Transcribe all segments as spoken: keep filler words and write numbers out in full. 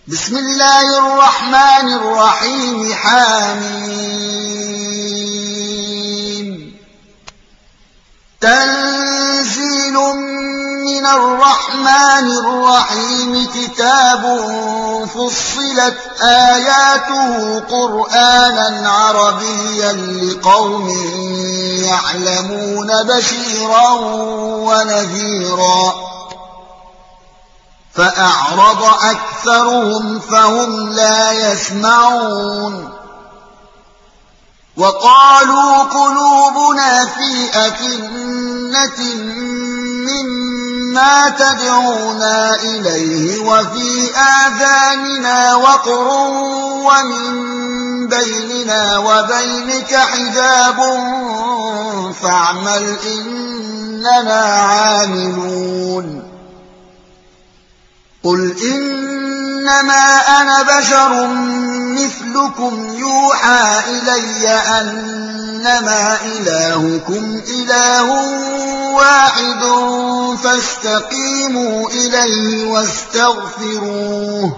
بسم الله الرحمن الرحيم حميم تنزيل من الرحمن الرحيم كتاب فصلت آياته قرآنا عربيا لقوم يعلمون بشيرا ونذيرا فأعرض أكثرهم فهم لا يسمعون وقالوا قلوبنا في أكنة مما تدعونا إليه وفي آذاننا وقر ومن بيننا وبينك حجاب فاعمل إننا عاملون قل إنما أنا بشر مثلكم يوحى إلي أنما إلهكم إله واحد فاستقيموا إليه واستغفروه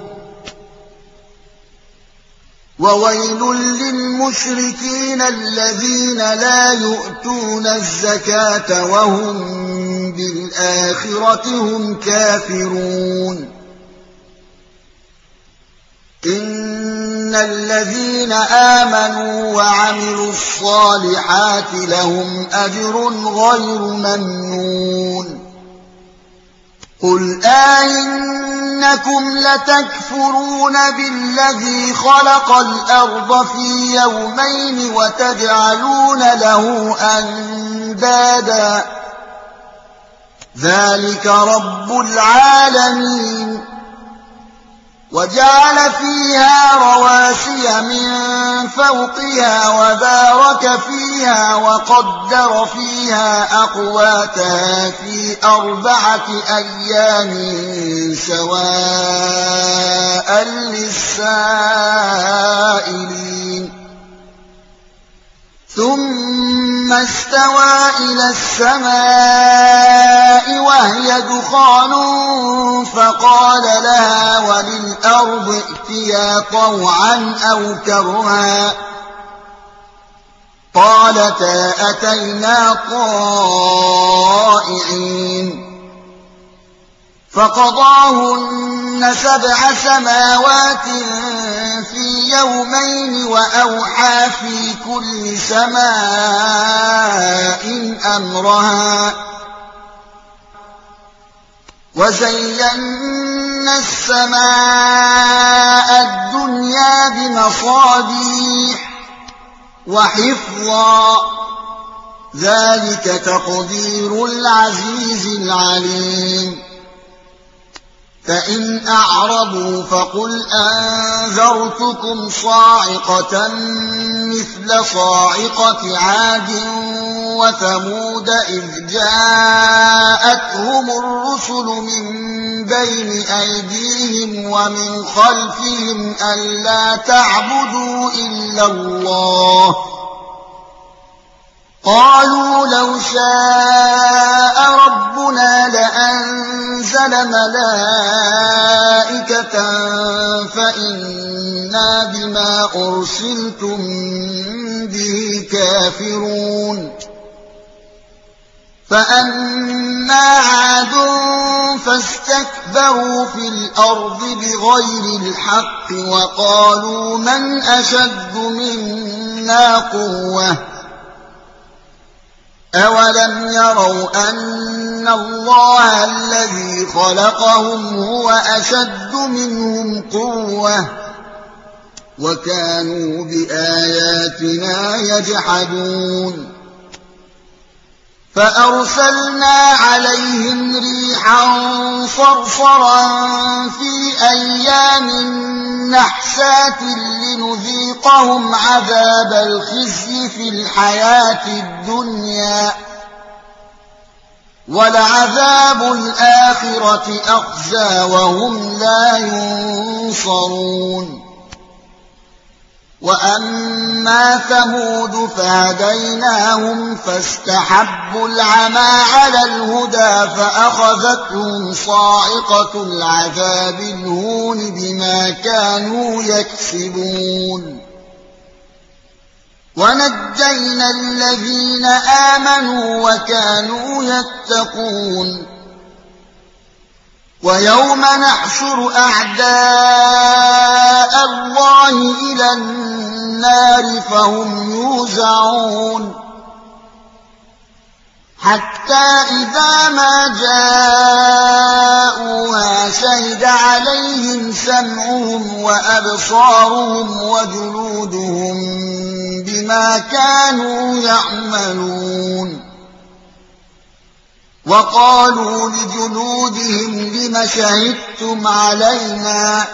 وويل للمشركين الذين لا يؤتون الزكاة وهم بالآخرة هم كافرون إن الذين آمنوا وعملوا الصالحات لهم أجر غير ممنون قل آئنكم لتكفرون بالذي خلق الأرض في يومين وتجعلون له أندادا ذلك رب العالمين وجعل فيها رواسي من فوقها وبارك فيها وقدر فيها أقواتها في أربعة أيام سواء للسائلين ثم استوى إلى السماء وهي دخان فقال لها وللأرض ائتيا طوعا أو كرها قالتا أتينا طائعين فقضاهن سبع سماوات في يومين وأوحى في كل سماء أمرها وزينا السماء الدنيا بمصابيح وحفظا ذلك تقدير العزيز العليم فإن أعرضوا فقل أنذرتكم صاعقة مثل صاعقة عاد وثمود إذ جاءتهم الرسل من بين أيديهم ومن خلفهم ألا تعبدوا إلا الله قالوا لو شاء ربنا لأنزل ملائكة فإنا بما أرسلتم به كافرون فأما عاد فاستكبروا في الأرض بغير الحق وقالوا من أشد منا قوة أولم يروا أن الله الذي خلقهم هو أشد منهم قوة وكانوا بآياتنا يجحدون فأرسلنا عليهم ريحا صرصرا في أيام نحسات لنذيقهم عذاب الخزي في الحياة الدنيا ولعذاب الآخرة أخزى وهم لا ينصرون وأما ثمود فهديناهم فاستحبوا العمى على الهدى فأخذتهم صاعقة العذاب الهون بما كانوا يكسبون ونجينا الذين آمنوا وكانوا يتقون ويوم نحشر أعداء الله إلى النار فهم يوزعون حتى إذا ما جاءوها شهد عليهم سمعهم وأبصارهم وجلودهم بما كانوا يعملون وقالوا لجلودهم لم شهدتم علينا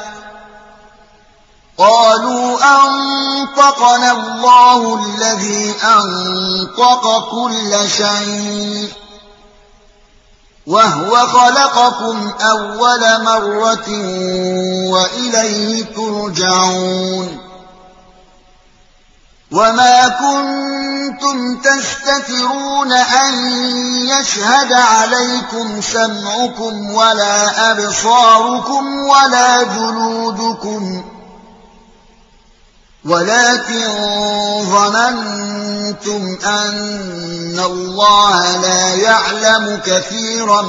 قالوا أنطقنا الله الذي أنطق كل شيء وهو خلقكم أول مرة وإليه ترجعون وما كنتم تستترون أن يشهد عليكم سمعكم ولا أبصاركم ولا جلودكم ولكن ظننتم أن الله لا يعلم كثيرا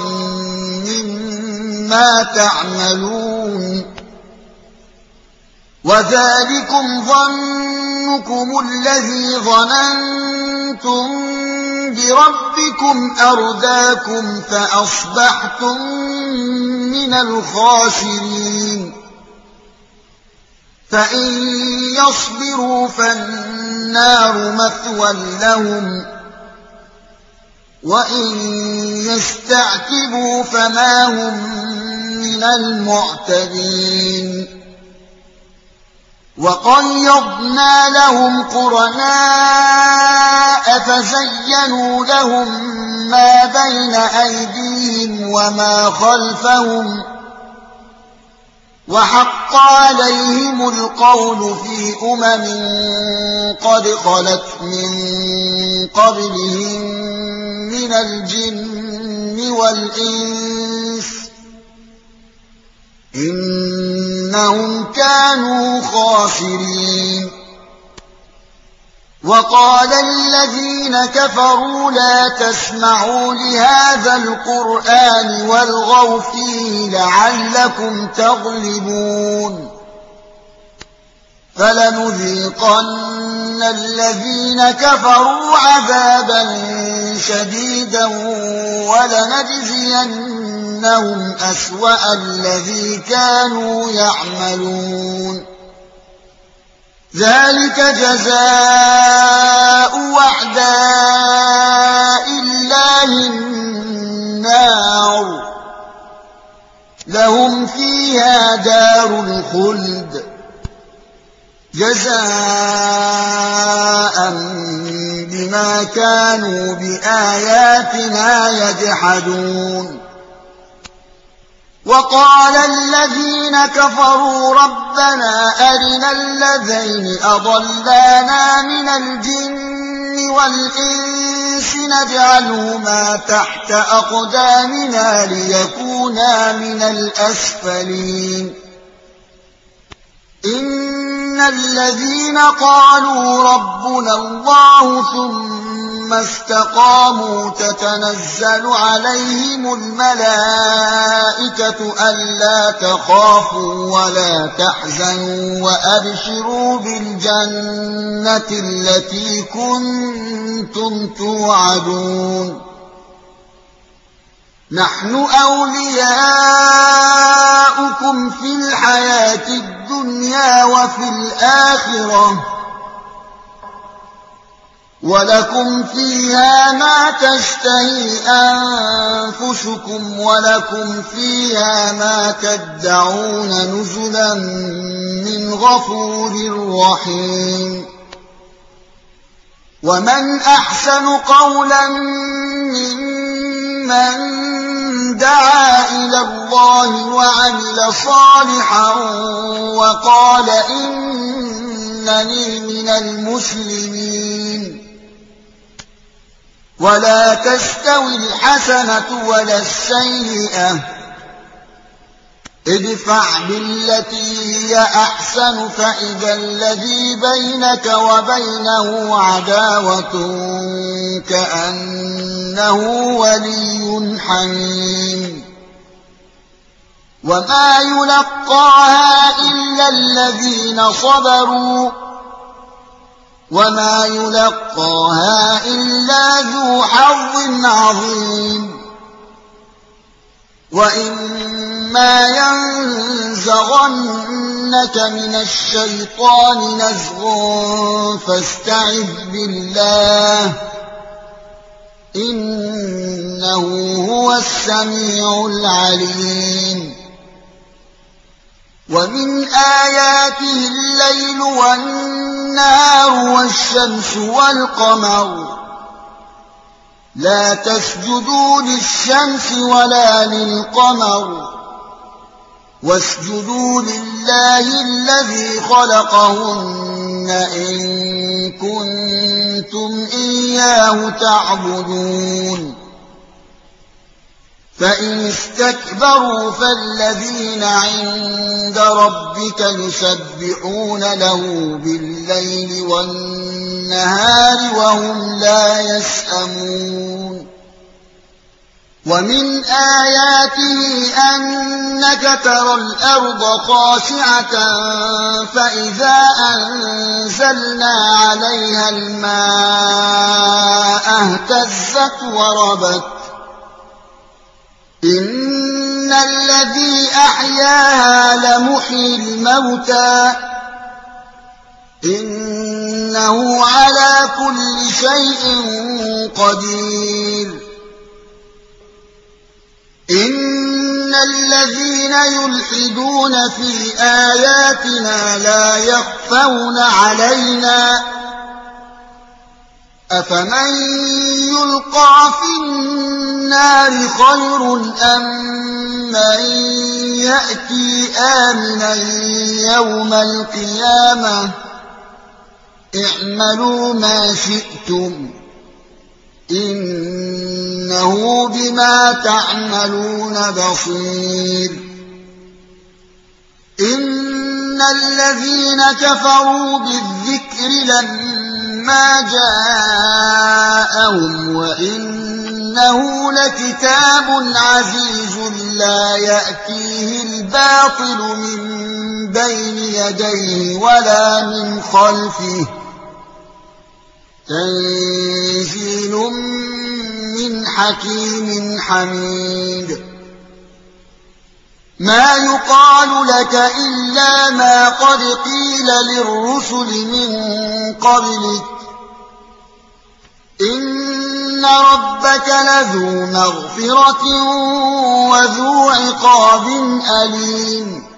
مما تعملون وذلكم ظنكم الذي ظننتم بربكم أرداكم فأصبحتم من الخاسرين فإن يصبروا فالنار مثوى لهم وإن يستعتبوا فما هم من المعتدين وقيضنا لهم قرناء فزينوا لهم ما بين أيديهم وما خلفهم وحق عليهم القول في أمم قد خلت من قبلهم من الجن والإنس إنهم كانوا خاسرين وقال الذين كفروا لا تسمعوا لهذا القرآن والغوا فيه لعلكم تغلبون فلنذيقن الذين كفروا عذابا شديدا ولنجزينهم أسوأ الذي كانوا يعملون ذلك جزاء أعداء الله النار لهم فيها دار الخلد جزاء بما كانوا بآياتنا يجحدون وقال الذين كفروا ربنا أرنا الذين أضلانا من الجن والإنس نجعلهما تحت أقدامنا ليكونا من الأسفلين إن الذين قالوا ربنا الله ثم استقاموا تتنزل عليهم الملائكة ألا تخافوا ولا تحزنوا وأبشروا بالجنة التي كنتم توعدون نحن أولياؤكم في الحياة الدنيا وفي الآخرة ولكم فيها ما تشتهي أنفسكم ولكم فيها ما تدعون نزلا من غفور رحيم ومن أحسن قولا ممن دعا إلى الله وعمل صالحا وقال إن إنني من المسلمين ولا تستوي الحسنة ولا السيئة ادفع بالتي هي أحسن فإذا الذي بينك وبينه عداوة كأنه ولي حميم وما يلقاها إلا الذين صبروا وما يلقاها إلا ذو حظ عظيم وإما ينزغنك من الشيطان نزغ فاستعذ بالله إنه هو السميع العليم ومن آياته الليل والنهار والشمس والقمر لا تسجدوا للشمس ولا للقمر واسجدوا لله الذي خلقهن إن كنتم إياه تعبدون فإن استكبروا فالذين عند ربك يسبحون له بالليل والنهار وهم لا يسأمون ومن آياته أنك ترى الأرض خاشعة فإذا أنزلنا عليها الماء اهتزت وربت إن الذي أحياها لمحيي الموتى إنه على كل شيء قدير إن الذين يلحدون في آياتنا لا يخفون علينا أفمن يلقى في النار خير أم من يأتي آمنا يوم القيامة اعملوا ما شئتم إنه بما تعملون بصير إن الذين كفروا بالذكر لما جاءهم وإنه لكتاب عزيز لا يأتيه الباطل من بين يديه ولا من خلفه تنزيل من حكيم حميد ما يقال لك إلا ما قد قيل للرسل من قبلك إن ربك لذو مغفرة وذو عقاب أليم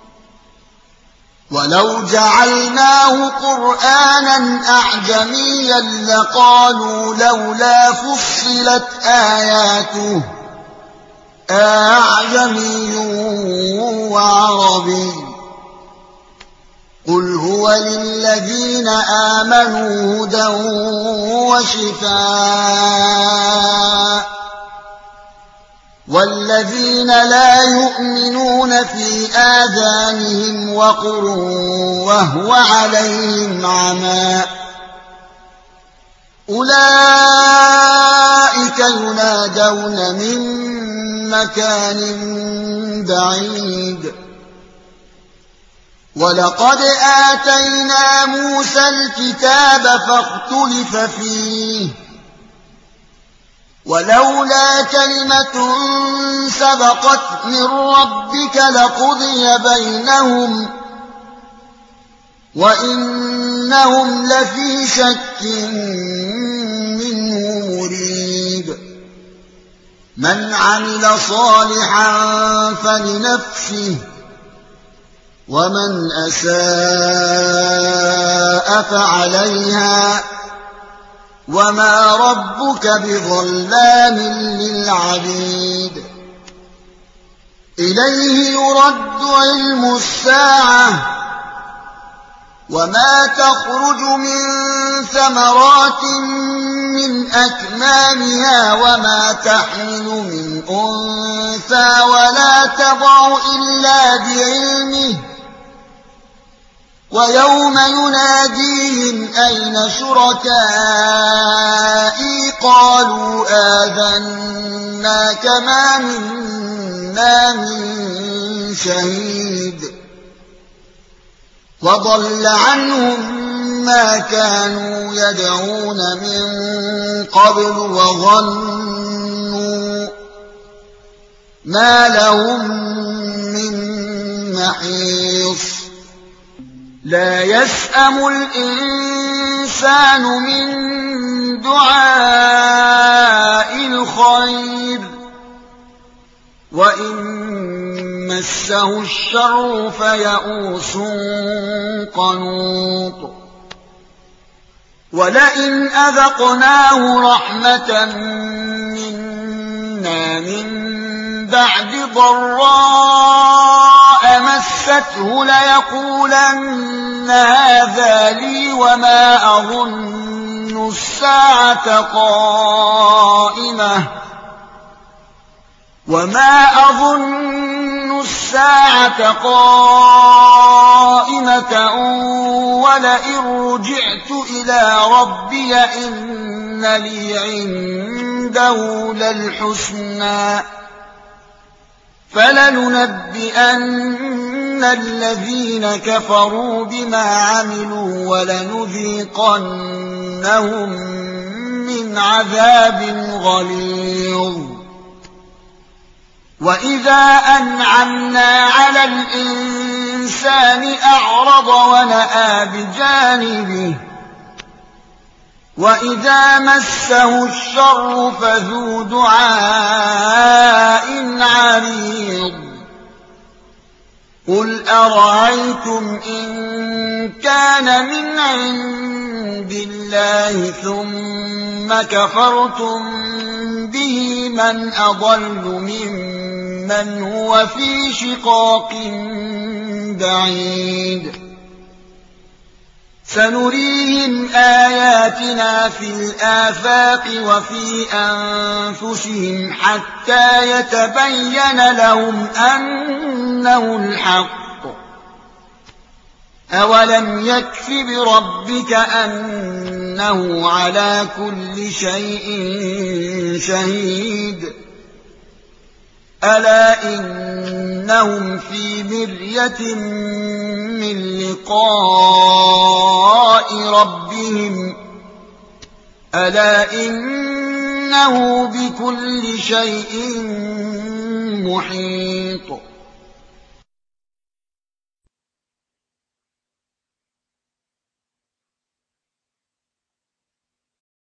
ولو جعلناه قرآنا أعجميا لقالوا لولا فصلت آياته أعجمي وعربي قل هو للذين آمنوا هدى وشفاء والذين لا يؤمنون في آذانهم وقر وهو عليهم عمى أولئك ينادون من مكان بعيد ولقد آتينا موسى الكتاب فاختلف فيه ولولا كلمة سبقت من ربك لقضي بينهم وإنهم لفي شك منه مريب من عمل صالحا فلنفسه ومن أساء فعليها وما ربك بظلام للعبيد إليه يرد علم الساعة وما تخرج من ثمرات من أكمامها وما تحمل من أنثى ولا تضع إلا بعلمه ويوم يناديهم أين شركائي قالوا آذناك ما منا من شهيد وضل عنهم ما كانوا يدعون من قبل وظنوا ما لهم من محيص لا يسأم الإنسان من دعاء الخير وإن مسه الشر فيئوس قنوط ولئن أذقناه رحمة منا من بعد ضراء مسته ليقولن هذا لي وما أظن الساعة قائمة وما أظن الساعة قائمة ولئن رجعت إلى ربي إن لي عنده للحسنى فلننبئن الذين كفروا بما عملوا ولنذيقنهم من عذاب غليظ وإذا أنعمنا على الإنسان أعرض ونأى بجانبه وإذا مسه الشر فذو دعاء عريض قل أرأيتم إن كان من عند الله ثم كفرتم به من أضل ممن هو في شقاق بعيد سنريهم آياتنا في الآفاق وفي أنفسهم حتى يتبين لهم أنه الحق أولم يكف بربك أنه على كل شيء شهيد ألا إنهم في مرية من لقاء ربهم ألا إنه بكل شيء محيط